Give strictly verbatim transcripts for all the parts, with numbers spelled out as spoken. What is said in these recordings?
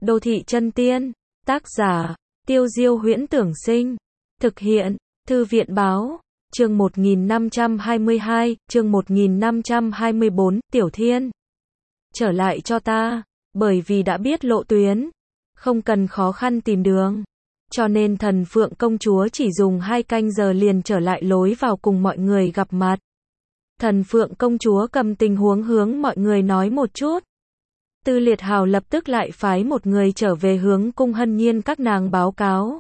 Đô thị chân tiên. Tác giả, Tiêu Diêu Huyễn Tưởng Sinh. Thực hiện, Thư viện Báo. Chương một nghìn năm trăm hai mươi hai, chương một nghìn năm trăm hai mươi bốn, Tiểu Thiên. Trở lại cho ta, bởi vì đã biết lộ tuyến, không cần khó khăn tìm đường. Cho nên Thần Phượng công chúa chỉ dùng hai canh giờ liền trở lại lối vào cùng mọi người gặp mặt. Thần Phượng công chúa cầm tình huống hướng mọi người nói một chút. Tư Liệt Hào lập tức lại phái một người trở về hướng Cung Hân Nhiên các nàng báo cáo.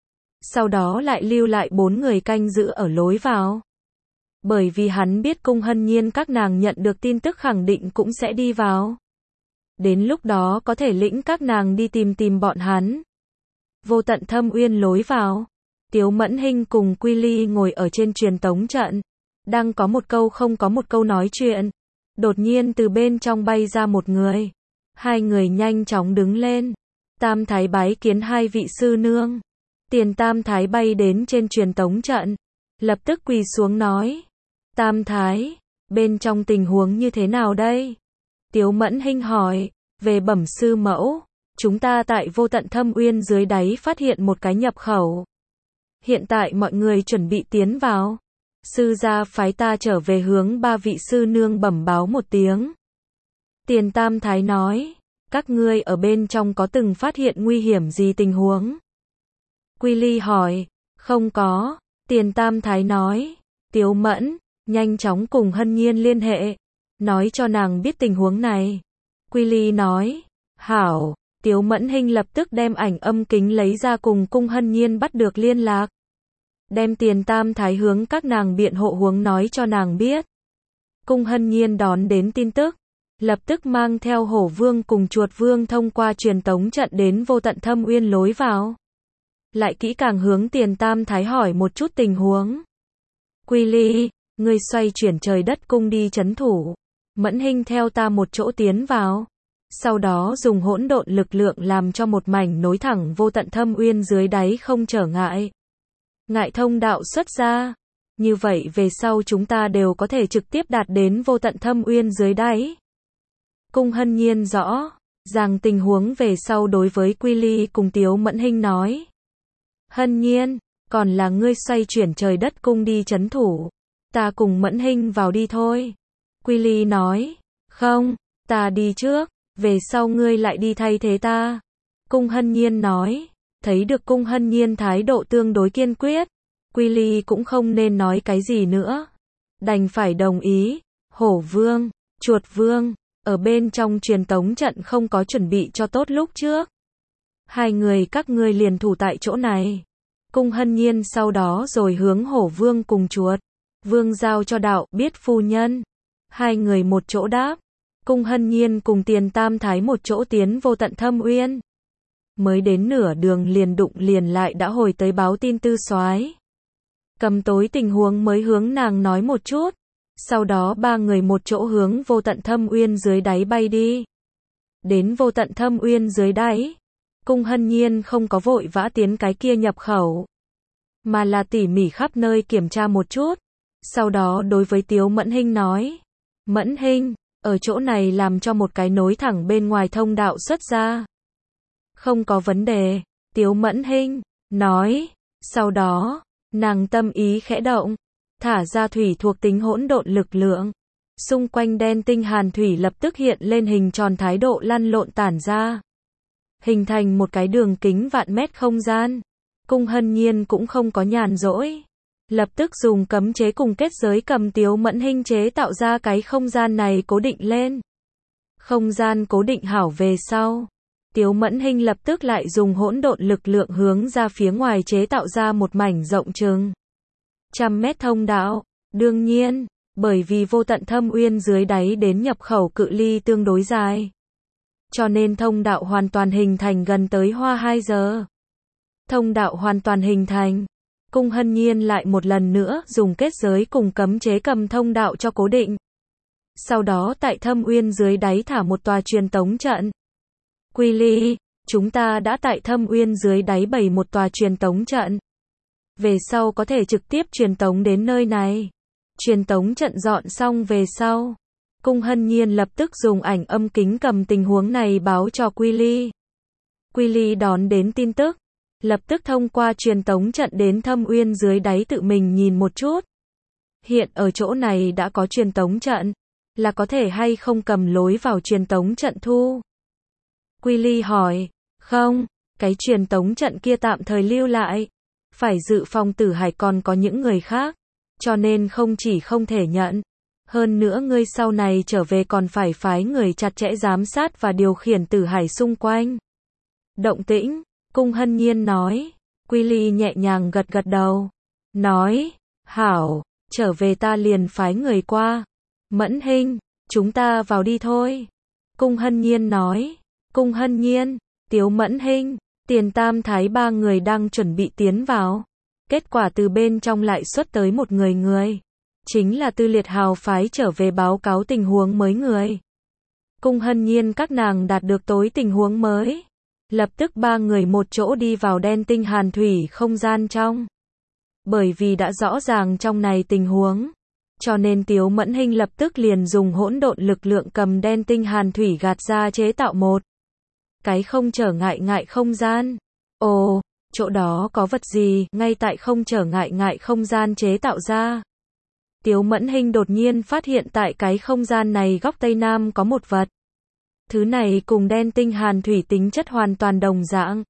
Sau đó lại lưu lại bốn người canh giữ ở lối vào. Bởi vì hắn biết Cung Hân Nhiên các nàng nhận được tin tức khẳng định cũng sẽ đi vào. Đến lúc đó có thể lĩnh các nàng đi tìm tìm bọn hắn. Vô Tận Thâm Uyên lối vào. Tiếu Mẫn Hinh cùng Quy Ly ngồi ở trên truyền tống trận. Đang có một câu không có một câu nói chuyện. Đột nhiên từ bên trong bay ra một người. Hai người nhanh chóng đứng lên. Tam Thái bái kiến hai vị sư nương. Tiền Tam Thái bay đến trên truyền tống trận. Lập tức quỳ xuống nói. Tam Thái, bên trong tình huống như thế nào đây? Tiếu Mẫn Hinh hỏi. Về bẩm sư mẫu, chúng ta tại Vô Tận Thâm Uyên dưới đáy phát hiện một cái nhập khẩu. Hiện tại mọi người chuẩn bị tiến vào. Sư gia phái ta trở về hướng ba vị sư nương bẩm báo một tiếng. Tiền Tam Thái nói, các ngươi ở bên trong có từng phát hiện nguy hiểm gì tình huống? Quy Ly hỏi, không có. Tiền Tam Thái nói, Tiếu Mẫn, nhanh chóng cùng Hân Nhiên liên hệ, nói cho nàng biết tình huống này. Quy Ly nói, hảo. Tiếu Mẫn Hinh lập tức đem ảnh âm kính lấy ra cùng Cung Hân Nhiên bắt được liên lạc. Đem Tiền Tam Thái hướng các nàng biện hộ huống nói cho nàng biết. Cung Hân Nhiên đón đến tin tức, lập tức mang theo Hổ Vương cùng Chuột Vương thông qua truyền tống trận đến Vô Tận Thâm Uyên lối vào. Lại kỹ càng hướng Tiền Tam Thái hỏi một chút tình huống. Quy Ly, ngươi xoay chuyển trời đất cung đi trấn thủ. Mẫn Hinh theo ta một chỗ tiến vào. Sau đó dùng hỗn độn lực lượng làm cho một mảnh nối thẳng Vô Tận Thâm Uyên dưới đáy không trở ngại. Ngại thông đạo xuất ra. Như vậy về sau chúng ta đều có thể trực tiếp đạt đến Vô Tận Thâm Uyên dưới đáy. Cung Hân Nhiên rõ ràng tình huống về sau đối với Quy Ly cùng Tiếu Mẫn Hinh nói. Hân Nhiên, còn là ngươi xoay chuyển trời đất cung đi trấn thủ. Ta cùng Mẫn Hinh vào đi thôi. Quy Ly nói, không, ta đi trước, về sau ngươi lại đi thay thế ta. Cung Hân Nhiên nói, thấy được Cung Hân Nhiên thái độ tương đối kiên quyết. Quy Ly cũng không nên nói cái gì nữa. Đành phải đồng ý. Hổ Vương, Chuột Vương, ở bên trong truyền tống trận không có chuẩn bị cho tốt lúc trước. Hai người các ngươi liền thủ tại chỗ này. Cung Hân Nhiên sau đó rồi hướng Hổ Vương cùng Chuột Vương giao cho đạo biết phu nhân. Hai người một chỗ đáp. Cung Hân Nhiên cùng Tiền Tam Thái một chỗ tiến Vô Tận Thâm Uyên. Mới đến nửa đường liền đụng liền lại đã hồi tới báo tin Tư Soái. Cầm tối tình huống mới hướng nàng nói một chút. Sau đó ba người một chỗ hướng Vô Tận Thâm Uyên dưới đáy bay đi. Đến Vô Tận Thâm Uyên dưới đáy. Cung Hân Nhiên không có vội vã tiến cái kia nhập khẩu. Mà là tỉ mỉ khắp nơi kiểm tra một chút. Sau đó đối với Tiếu Mẫn Hinh nói. Mẫn Hinh, ở chỗ này làm cho một cái nối thẳng bên ngoài thông đạo xuất ra. Không có vấn đề. Tiếu Mẫn Hinh nói. Sau đó, nàng tâm ý khẽ động. Thả ra thủy thuộc tính hỗn độn lực lượng. Xung quanh đen tinh hàn thủy lập tức hiện lên hình tròn thái độ lăn lộn tản ra. Hình thành một cái đường kính vạn mét không gian. Cung Hân Nhiên cũng không có nhàn rỗi. Lập tức dùng cấm chế cùng kết giới cầm Tiếu Mẫn Hinh chế tạo ra cái không gian này cố định lên. Không gian cố định hảo về sau. Tiếu Mẫn Hinh lập tức lại dùng hỗn độn lực lượng hướng ra phía ngoài chế tạo ra một mảnh rộng chừng trăm mét thông đạo. Đương nhiên, bởi vì Vô Tận Thâm Uyên dưới đáy đến nhập khẩu cự ly tương đối dài. Cho nên thông đạo hoàn toàn hình thành gần tới hoa hai giờ. Thông đạo hoàn toàn hình thành. Cung Hân Nhiên lại một lần nữa dùng kết giới cùng cấm chế cầm thông đạo cho cố định. Sau đó tại Thâm Uyên dưới đáy thả một tòa truyền tống trận. Quy Ly, chúng ta đã tại Thâm Uyên dưới đáy bày một tòa truyền tống trận. Về sau có thể trực tiếp truyền tống đến nơi này. Truyền tống trận dọn xong về sau. Cung Hân Nhiên lập tức dùng ảnh âm kính cầm tình huống này báo cho Quy Ly. Quy Ly đón đến tin tức, lập tức thông qua truyền tống trận đến Thâm Uyên dưới đáy tự mình nhìn một chút. Hiện ở chỗ này đã có truyền tống trận, là có thể hay không cầm lối vào truyền tống trận thu? Quy Ly hỏi, không, cái truyền tống trận kia tạm thời lưu lại, phải dự phòng Tử Hải còn có những người khác, cho nên không chỉ không thể nhận, hơn nữa ngươi sau này trở về còn phải phái người chặt chẽ giám sát và điều khiển Tử Hải xung quanh. Động tĩnh, Cung Hân Nhiên nói. Quy Ly nhẹ nhàng gật gật đầu, nói, hảo, trở về ta liền phái người qua. Mẫn Hinh, chúng ta vào đi thôi. Cung Hân Nhiên nói. Cung Hân Nhiên, Tiếu Mẫn Hinh, Tiền Tam Thái ba người đang chuẩn bị tiến vào. Kết quả từ bên trong lại xuất tới một người người. Chính là Tư Liệt Hào phái trở về báo cáo tình huống mới người. Cung Hân Nhiên các nàng đạt được tối tình huống mới. Lập tức ba người một chỗ đi vào đen tinh hàn thủy không gian trong. Bởi vì đã rõ ràng trong này tình huống, cho nên Tiếu Mẫn Hinh lập tức liền dùng hỗn độn lực lượng cầm đen tinh hàn thủy gạt ra chế tạo một cái không trở ngại ngại không gian. Ồ, chỗ đó có vật gì, ngay tại không trở ngại ngại không gian chế tạo ra. Tiếu Mẫn Hinh đột nhiên phát hiện tại cái không gian này góc Tây Nam có một vật. Thứ này cùng đen tinh hàn thủy tính chất hoàn toàn đồng dạng.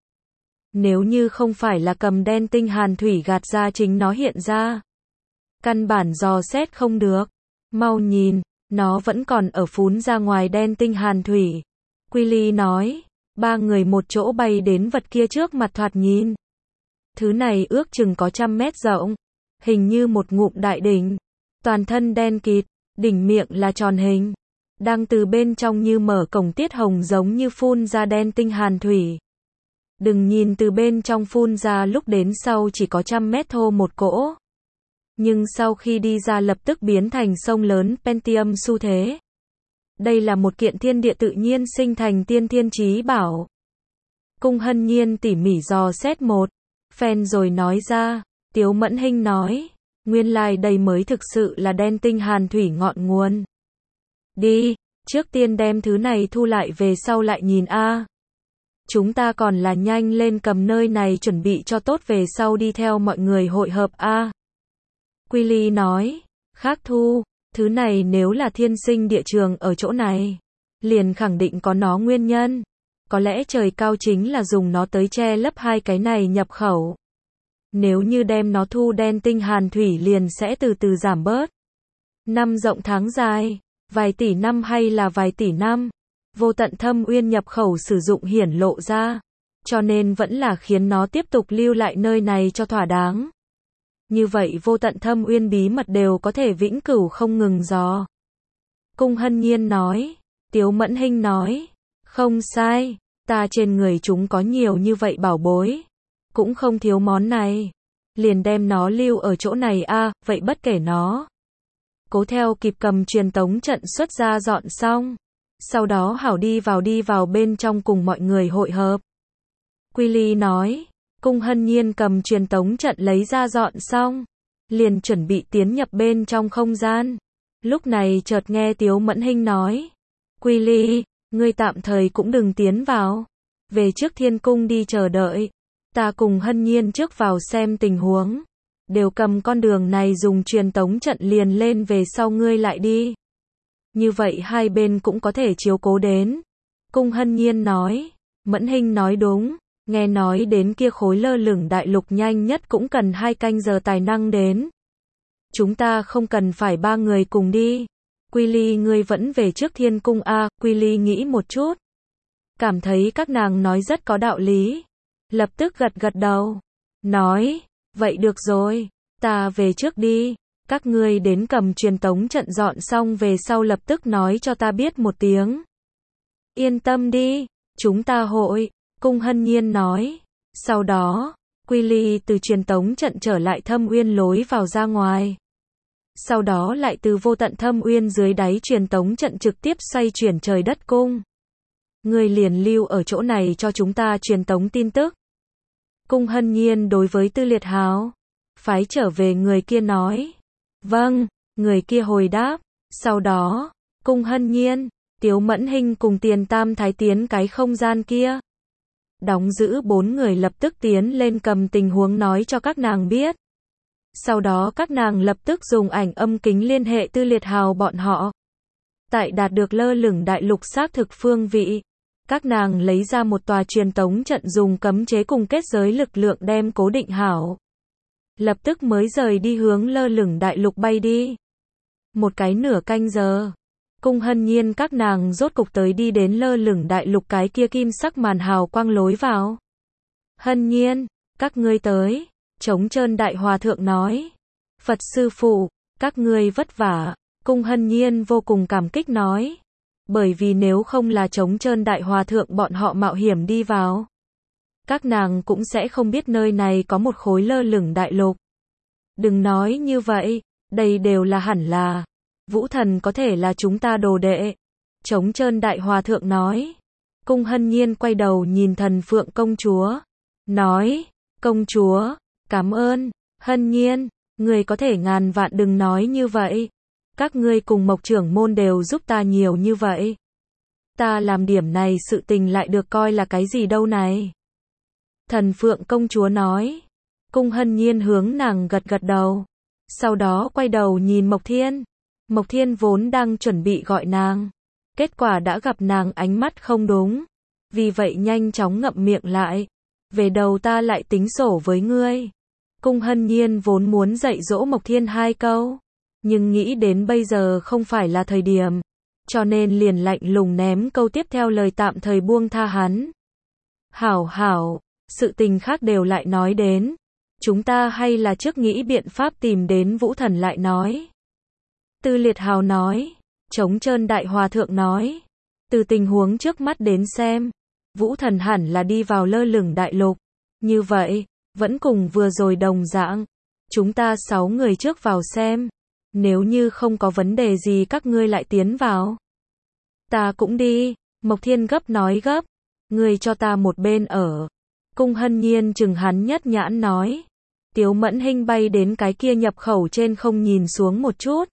Nếu như không phải là cầm đen tinh hàn thủy gạt ra chính nó hiện ra, căn bản dò xét không được. Mau nhìn, nó vẫn còn ở phún ra ngoài đen tinh hàn thủy. Quy Ly nói, ba người một chỗ bay đến vật kia trước mặt thoạt nhìn. Thứ này ước chừng có trăm mét rộng, hình như một ngụm đại đỉnh, toàn thân đen kịt, đỉnh miệng là tròn hình, đang từ bên trong như mở cổng tiết hồng giống như phun ra đen tinh hàn thủy. Đừng nhìn từ bên trong phun ra lúc đến sau chỉ có trăm mét thô một cỗ. Nhưng sau khi đi ra lập tức biến thành sông lớn Pentium xu thế. Đây là một kiện thiên địa tự nhiên sinh thành tiên thiên chí bảo. Cung Hân Nhiên tỉ mỉ dò xét một phen rồi nói ra. Tiếu Mẫn Hinh nói, nguyên lai đây mới thực sự là đen tinh hàn thủy ngọn nguồn. Đi, trước tiên đem thứ này thu lại về sau lại nhìn a. Chúng ta còn là nhanh lên cầm nơi này chuẩn bị cho tốt về sau đi theo mọi người hội hợp a. Quy Ly nói, khác thu, thứ này nếu là thiên sinh địa trường ở chỗ này, liền khẳng định có nó nguyên nhân. Có lẽ trời cao chính là dùng nó tới che lấp hai cái này nhập khẩu. Nếu như đem nó thu đen tinh hàn thủy liền sẽ từ từ giảm bớt. Năm rộng tháng dài, vài tỷ năm hay là vài tỷ năm, vô tận thâm uyên nhập khẩu sử dụng hiển lộ ra, cho nên vẫn là khiến nó tiếp tục lưu lại nơi này cho thỏa đáng. Như vậy vô tận thâm uyên bí mật đều có thể vĩnh cửu không ngừng dò. Cung Hân Nhiên nói, Tiếu Mẫn Hinh nói, không sai, ta trên người chúng có nhiều như vậy bảo bối, cũng không thiếu món này, liền đem nó lưu ở chỗ này a, vậy bất kể nó. Cố theo kịp cầm truyền tống trận xuất ra dọn xong, sau đó hảo đi vào đi vào bên trong cùng mọi người hội hợp. Quy Ly nói, Cung Hân Nhiên cầm truyền tống trận lấy ra dọn xong, liền chuẩn bị tiến nhập bên trong không gian. Lúc này chợt nghe Tiếu Mẫn Hinh nói, Quy Ly, ngươi tạm thời cũng đừng tiến vào, về trước thiên cung đi chờ đợi, ta cùng Hân Nhiên trước vào xem tình huống, đều cầm con đường này dùng truyền tống trận liền lên về sau ngươi lại đi. Như vậy hai bên cũng có thể chiếu cố đến. Cung Hân Nhiên nói, Mẫn Hinh nói đúng, nghe nói đến kia khối lơ lửng đại lục nhanh nhất cũng cần hai canh giờ tài năng đến. Chúng ta không cần phải ba người cùng đi. Quy Ly ngươi vẫn về trước thiên cung a. Quy Ly nghĩ một chút, cảm thấy các nàng nói rất có đạo lý, lập tức gật gật đầu, nói, vậy được rồi, ta về trước đi, các ngươi đến cầm truyền tống trận dọn xong về sau lập tức nói cho ta biết một tiếng. Yên tâm đi, chúng ta hội. Cung Hân Nhiên nói. Sau đó, Quy Ly từ truyền tống trận trở lại thâm uyên lối vào ra ngoài. Sau đó lại từ vô tận thâm uyên dưới đáy truyền tống trận trực tiếp xoay chuyển trời đất cung. Người liền lưu ở chỗ này cho chúng ta truyền tống tin tức. Cung Hân Nhiên đối với Tư Liệt Hào phái trở về người kia nói. Vâng, người kia hồi đáp. Sau đó, Cung Hân Nhiên, Tiếu Mẫn Hinh cùng Tiền Tam Thái tiến cái không gian kia. Đóng giữ bốn người lập tức tiến lên cầm tình huống nói cho các nàng biết. Sau đó các nàng lập tức dùng ảnh âm kính liên hệ Tư Liệt Hào bọn họ. Tại đạt được lơ lửng đại lục xác thực phương vị, các nàng lấy ra một tòa truyền tống trận dùng cấm chế cùng kết giới lực lượng đem cố định hảo. Lập tức mới rời đi hướng lơ lửng đại lục bay đi. Một cái nửa canh giờ, Cung Hân Nhiên các nàng rốt cục tới đi đến lơ lửng đại lục cái kia kim sắc màn hào quang lối vào. Hân Nhiên, các ngươi tới, Trống Trơn Đại Hòa Thượng nói. Phật sư phụ, các ngươi vất vả, Cung Hân Nhiên vô cùng cảm kích nói. Bởi vì nếu không là Trống Trơn Đại Hòa Thượng bọn họ mạo hiểm đi vào, các nàng cũng sẽ không biết nơi này có một khối lơ lửng đại lục. Đừng nói như vậy, đây đều là hẳn là. Vũ Thần có thể là chúng ta đồ đệ. Trống Trơn Đại Hòa Thượng nói. Cung Hân Nhiên quay đầu nhìn Thần Phượng công chúa. Nói, công chúa, cảm ơn, Hân Nhiên, người có thể ngàn vạn đừng nói như vậy. Các ngươi cùng Mộc trưởng môn đều giúp ta nhiều như vậy. Ta làm điểm này sự tình lại được coi là cái gì đâu này. Thần Phượng công chúa nói. Cung Hân Nhiên hướng nàng gật gật đầu. Sau đó quay đầu nhìn Mộc Thiên. Mộc Thiên vốn đang chuẩn bị gọi nàng. Kết quả đã gặp nàng ánh mắt không đúng. Vì vậy nhanh chóng ngậm miệng lại. Về đầu ta lại tính sổ với ngươi. Cung Hân Nhiên vốn muốn dạy dỗ Mộc Thiên hai câu. Nhưng nghĩ đến bây giờ không phải là thời điểm. Cho nên liền lạnh lùng ném câu tiếp theo lời tạm thời buông tha hắn. Hảo hảo, sự tình khác đều lại nói đến. Chúng ta hay là trước nghĩ biện pháp tìm đến Vũ Thần lại nói. Tư Liệt Hào nói. Trống Trơn Đại Hòa Thượng nói. Từ tình huống trước mắt đến xem, Vũ Thần hẳn là đi vào lơ lửng đại lục. Như vậy, vẫn cùng vừa rồi đồng dạng. Chúng ta sáu người trước vào xem. Nếu như không có vấn đề gì các ngươi lại tiến vào. Ta cũng đi. Mộc Thiên gấp nói gấp. Ngươi cho ta một bên ở. Cung Hân Nhiên chừng hắn nhất nhãn nói. Tiếu Mẫn Hinh bay đến cái kia nhập khẩu trên không nhìn xuống một chút.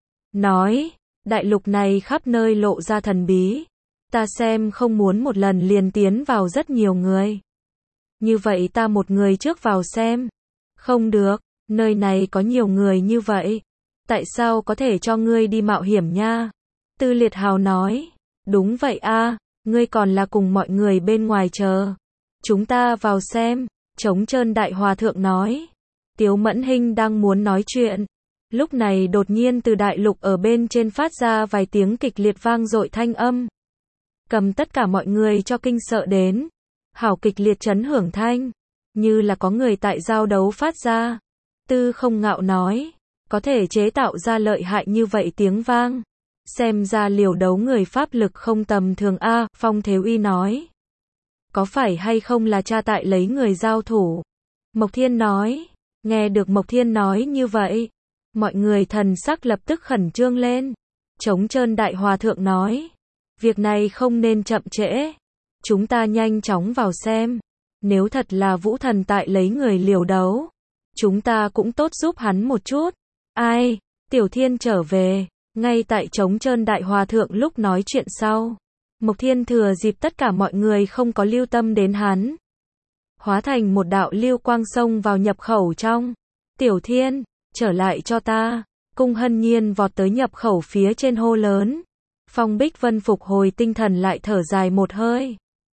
Nói, đại lục này khắp nơi lộ ra thần bí. Ta xem không muốn một lần liền tiến vào rất nhiều người. Như vậy ta một người trước vào xem. Không được, nơi này có nhiều người như vậy. Tại sao có thể cho ngươi đi mạo hiểm nha? Tư Liệt Hào nói. Đúng vậy a, ngươi còn là cùng mọi người bên ngoài chờ. Chúng ta vào xem. Trống Trơn Đại Hòa Thượng nói. Tiếu Mẫn Hinh đang muốn nói chuyện. Lúc này đột nhiên từ đại lục ở bên trên phát ra vài tiếng kịch liệt vang dội thanh âm. Cầm tất cả mọi người cho kinh sợ đến. Hảo kịch liệt chấn hưởng thanh. Như là có người tại giao đấu phát ra. Tư Không Ngạo nói. Có thể chế tạo ra lợi hại như vậy tiếng vang. Xem ra liều đấu người pháp lực không tầm thường a. Phong Thế Uy nói. Có phải hay không là cha tại lấy người giao thủ? Mộc Thiên nói. Nghe được Mộc Thiên nói như vậy, mọi người thần sắc lập tức khẩn trương lên. Trống Trơn Đại Hòa Thượng nói. Việc này không nên chậm trễ. Chúng ta nhanh chóng vào xem. Nếu thật là Vũ Thần tại lấy người liều đấu, chúng ta cũng tốt giúp hắn một chút. Ai? Tiểu Thiên trở về. Ngay tại Trống Trơn Đại Hòa Thượng lúc nói chuyện sau, Mộc Thiên thừa dịp tất cả mọi người không có lưu tâm đến hắn, hóa thành một đạo lưu quang xông vào nhập khẩu trong. Tiểu Thiên, trở lại cho ta. Cung Hân Nhiên vọt tới nhập khẩu phía trên hô lớn. Phong Bích Vân phục hồi tinh thần lại thở dài một hơi.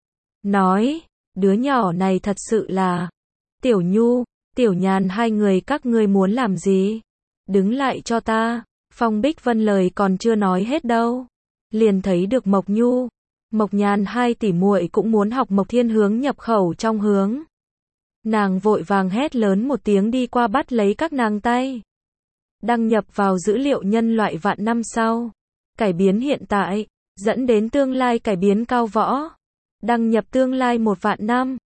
Nói, đứa nhỏ này thật sự là. Tiểu Nhu, Tiểu Nhàn hai người các ngươi muốn làm gì? Đứng lại cho ta. Phong Bích Vân lời còn chưa nói hết đâu. Liền thấy được Mộc Nhu, Mộc Nhàn hai tỷ muội cũng muốn học Mộc Thiên hướng nhập khẩu trong hướng. Nàng vội vàng hét lớn một tiếng đi qua bắt lấy các nàng tay. Đăng nhập vào dữ liệu nhân loại vạn năm sau. Cải biến hiện tại, dẫn đến tương lai cải biến cao võ. Đăng nhập tương lai một vạn năm.